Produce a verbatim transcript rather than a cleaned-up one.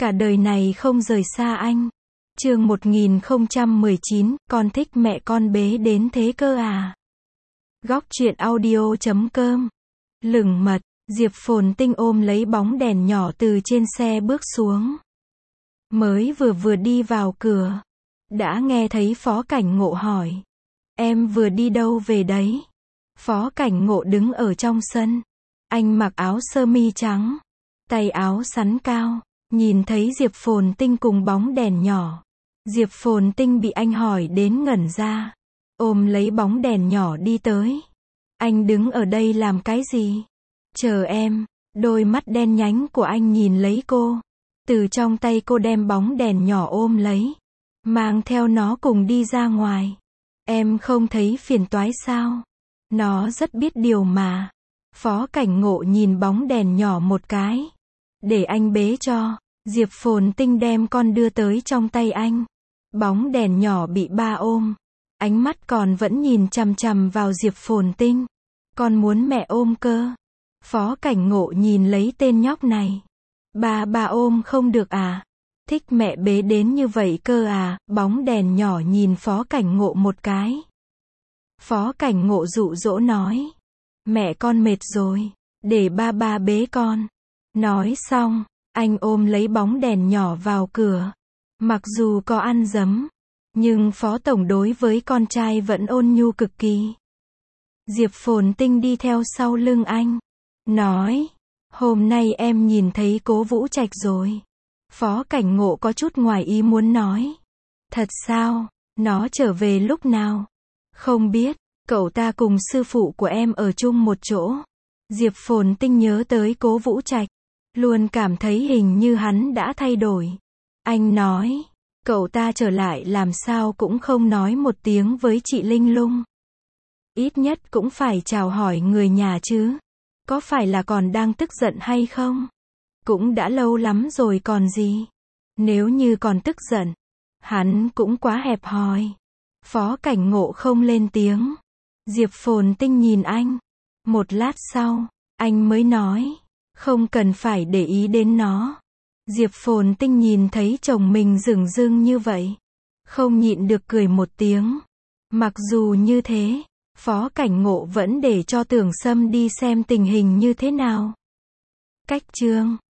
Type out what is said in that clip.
Cả đời này không rời xa anh. Chương một nghìn không trăm mười chín, con thích mẹ con bế đến thế cơ à? Góc truyện audio chấm com. Lửng mật, Diệp Phồn Tinh ôm lấy bóng đèn nhỏ từ trên xe bước xuống. Mới vừa vừa đi vào cửa, đã nghe thấy Phó Cảnh Ngộ hỏi. Em vừa đi đâu về đấy? Phó Cảnh Ngộ đứng ở trong sân. Anh mặc áo sơ mi trắng, tay áo xắn cao, nhìn thấy Diệp Phồn Tinh cùng bóng đèn nhỏ. Diệp Phồn Tinh bị anh hỏi đến ngẩn ra, ôm lấy bóng đèn nhỏ đi tới. Anh đứng ở đây làm cái gì? Chờ em. Đôi mắt đen nhánh của anh nhìn lấy cô. Từ trong tay cô đem bóng đèn nhỏ ôm lấy, mang theo nó cùng đi ra ngoài. Em không thấy phiền toái sao? Nó rất biết điều mà. Phó Cảnh Ngộ nhìn bóng đèn nhỏ một cái. Để anh bế cho. Diệp Phồn Tinh đem con đưa tới trong tay anh. Bóng đèn nhỏ bị ba ôm. Ánh mắt còn vẫn nhìn chằm chằm vào Diệp Phồn Tinh. Con muốn mẹ ôm cơ. Phó Cảnh Ngộ nhìn lấy tên nhóc này. Ba ba ôm không được à? Thích mẹ bế đến như vậy cơ à? Bóng đèn nhỏ nhìn Phó Cảnh Ngộ một cái. Phó Cảnh Ngộ dụ dỗ nói. Mẹ con mệt rồi, để ba ba bế con. Nói xong, anh ôm lấy bóng đèn nhỏ vào cửa. Mặc dù có ăn dấm, nhưng Phó Tổng đối với con trai vẫn ôn nhu cực kỳ. Diệp Phồn Tinh đi theo sau lưng anh, nói, hôm nay em nhìn thấy Cố Vũ Trạch rồi. Phó Cảnh Ngộ có chút ngoài ý muốn nói. Thật sao? Nó trở về lúc nào? Không biết, cậu ta cùng sư phụ của em ở chung một chỗ. Diệp Phồn Tinh nhớ tới Cố Vũ Trạch, luôn cảm thấy hình như hắn đã thay đổi. Anh nói, cậu ta trở lại làm sao cũng không nói một tiếng với chị Linh Lung. Ít nhất cũng phải chào hỏi người nhà chứ. Có phải là còn đang tức giận hay không? Cũng đã lâu lắm rồi còn gì. Nếu như còn tức giận, hắn cũng quá hẹp hòi. Phó Cảnh Ngộ không lên tiếng. Diệp Phồn Tinh nhìn anh. Một lát sau, anh mới nói, không cần phải để ý đến nó. Diệp Phồn Tinh nhìn thấy chồng mình dửng dưng như vậy, không nhịn được cười một tiếng. Mặc dù như thế, Phó Cảnh Ngộ vẫn để cho Tưởng Sâm đi xem tình hình như thế nào. Cách chương